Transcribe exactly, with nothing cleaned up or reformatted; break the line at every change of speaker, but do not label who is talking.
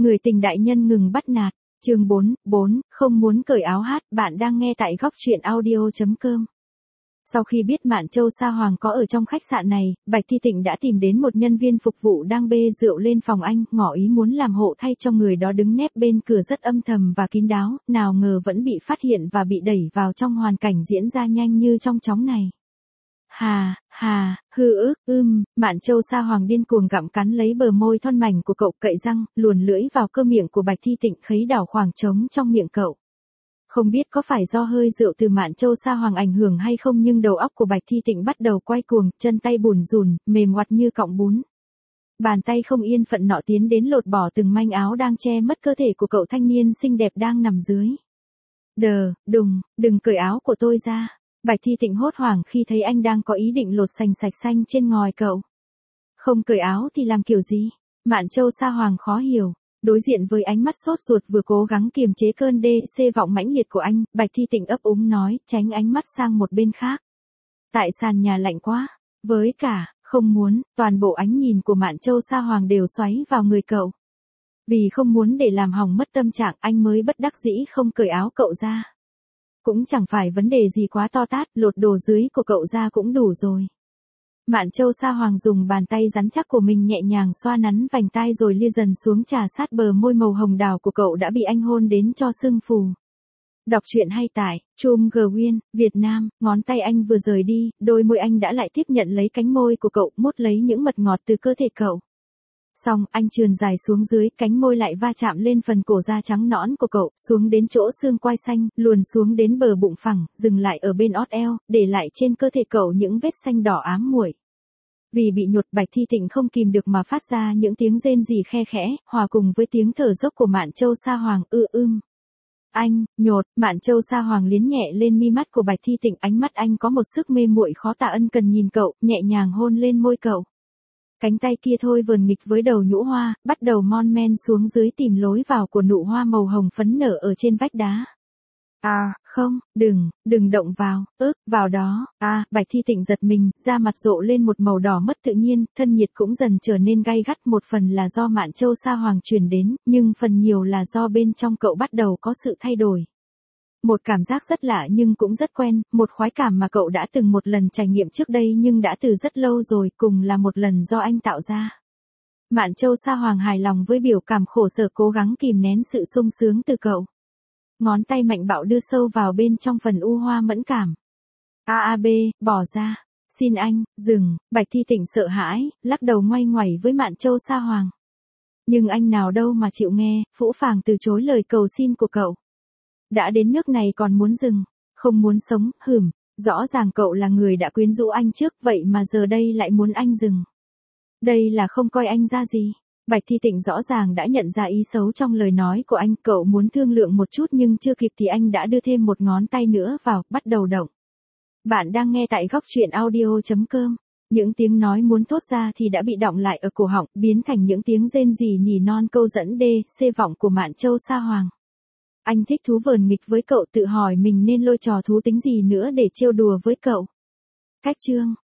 Người tình đại nhân ngừng bắt nạt. Chương bốn, bốn, không muốn cởi áo hát, bạn đang nghe tại góc truyện audio chấm com. Sau khi biết Mạn Châu Sa Hoàng có ở trong khách sạn này, Bạch Thi Tịnh đã tìm đến một nhân viên phục vụ đang bê rượu lên phòng anh, ngỏ ý muốn làm hộ thay cho người đó đứng nép bên cửa rất âm thầm và kín đáo, nào ngờ vẫn bị phát hiện và bị đẩy vào trong hoàn cảnh diễn ra nhanh như trong chóng này. Hà, hà, hư ước, ưm, Mạn Châu Sa Hoàng điên cuồng gặm cắn lấy bờ môi thon mảnh của cậu, cậy răng, luồn lưỡi vào cơ miệng của Bạch Thi Tịnh, khấy đảo khoảng trống trong miệng cậu. Không biết có phải do hơi rượu từ Mạn Châu Sa Hoàng ảnh hưởng hay không nhưng đầu óc của Bạch Thi Tịnh bắt đầu quay cuồng, chân tay bùn rùn, mềm oặt như cọng bún. Bàn tay không yên phận nọ tiến đến lột bỏ từng manh áo đang che mất cơ thể của cậu thanh niên xinh đẹp đang nằm dưới. Đờ, đùng, đừng cởi áo của tôi ra. Bạch Thi Tịnh hốt hoảng khi thấy anh đang có ý định lột sành sạch xanh trên ngòi cậu. Không cởi áo thì làm kiểu gì? Mạn Châu Sa Hoàng khó hiểu. Đối diện với ánh mắt sốt ruột vừa cố gắng kiềm chế cơn đê xê vọng mãnh liệt của anh, Bạch Thi Tịnh ấp úng nói, tránh ánh mắt sang một bên khác. Tại sàn nhà lạnh quá. Với cả, không muốn, toàn bộ ánh nhìn của Mạn Châu Sa Hoàng đều xoáy vào người cậu. Vì không muốn để làm hỏng mất tâm trạng, anh mới bất đắc dĩ không cởi áo cậu ra. Cũng chẳng phải vấn đề gì quá to tát, lột đồ dưới của cậu ra cũng đủ rồi. Mạn Châu Sa Hoàng dùng bàn tay rắn chắc của mình nhẹ nhàng xoa nắn vành tai rồi lia dần xuống trà sát bờ môi màu hồng đào của cậu đã bị anh hôn đến cho sưng phù. Đọc truyện hay tải, Chum Gwyn, Việt Nam, ngón tay anh vừa rời đi, đôi môi anh đã lại tiếp nhận lấy cánh môi của cậu, mút lấy những mật ngọt từ cơ thể cậu. Xong, anh trườn dài xuống dưới, cánh môi lại va chạm lên phần cổ da trắng nõn của cậu, xuống đến chỗ xương quai xanh, luồn xuống đến bờ bụng phẳng, dừng lại ở bên ót eo, để lại trên cơ thể cậu những vết xanh đỏ ám muội. Vì bị nhột, Bạch Thi Tịnh không kìm được mà phát ra những tiếng rên rỉ khe khẽ, hòa cùng với tiếng thở dốc của Mạn Châu Sa Hoàng, ư ưm. Anh, nhột, Mạn Châu Sa Hoàng liến nhẹ lên mi mắt của Bạch Thi Tịnh, ánh mắt anh có một sức mê muội khó tả, ân cần nhìn cậu, nhẹ nhàng hôn lên môi cậu. Cánh tay kia thôi vờn nghịch với đầu nhũ hoa, bắt đầu mon men xuống dưới tìm lối vào của nụ hoa màu hồng phấn nở ở trên vách đá. À, không, đừng, đừng động vào, ức, vào đó, à, Bạch Thi Tịnh giật mình, da mặt rộ lên một màu đỏ mất tự nhiên, thân nhiệt cũng dần trở nên gay gắt, một phần là do Mạn Châu Sa Hoàng truyền đến, nhưng phần nhiều là do bên trong cậu bắt đầu có sự thay đổi. Một cảm giác rất lạ nhưng cũng rất quen, một khoái cảm mà cậu đã từng một lần trải nghiệm trước đây nhưng đã từ rất lâu rồi, cùng là một lần do anh tạo ra. Mạn Châu Sa Hoàng hài lòng với biểu cảm khổ sở, cố gắng kìm nén sự sung sướng từ cậu. Ngón tay mạnh bạo đưa sâu vào bên trong phần u hoa mẫn cảm. A A B, bỏ ra. Xin anh, dừng. Bạch Thi Tịnh sợ hãi, lắc đầu ngoay ngoẩy với Mạn Châu Sa Hoàng. Nhưng anh nào đâu mà chịu nghe, phũ phàng từ chối lời cầu xin của cậu. Đã đến nước này còn muốn dừng, không muốn sống, hửm, rõ ràng cậu là người đã quyến rũ anh trước, vậy mà giờ đây lại muốn anh dừng. Đây là không coi anh ra gì. Bạch Thi Tịnh rõ ràng đã nhận ra ý xấu trong lời nói của anh, cậu muốn thương lượng một chút nhưng chưa kịp thì anh đã đưa thêm một ngón tay nữa vào, bắt đầu động. Bạn đang nghe tại góc truyện audio chấm com. Những tiếng nói muốn thốt ra thì đã bị đọng lại ở cổ họng, biến thành những tiếng rên rỉ nỉ non câu dẫn đê, xê vọng của Mạn Châu Sa Hoàng. Anh thích thú vờn nghịch với cậu, tự hỏi mình nên lôi trò thú tính gì nữa để trêu đùa với cậu. Cách chương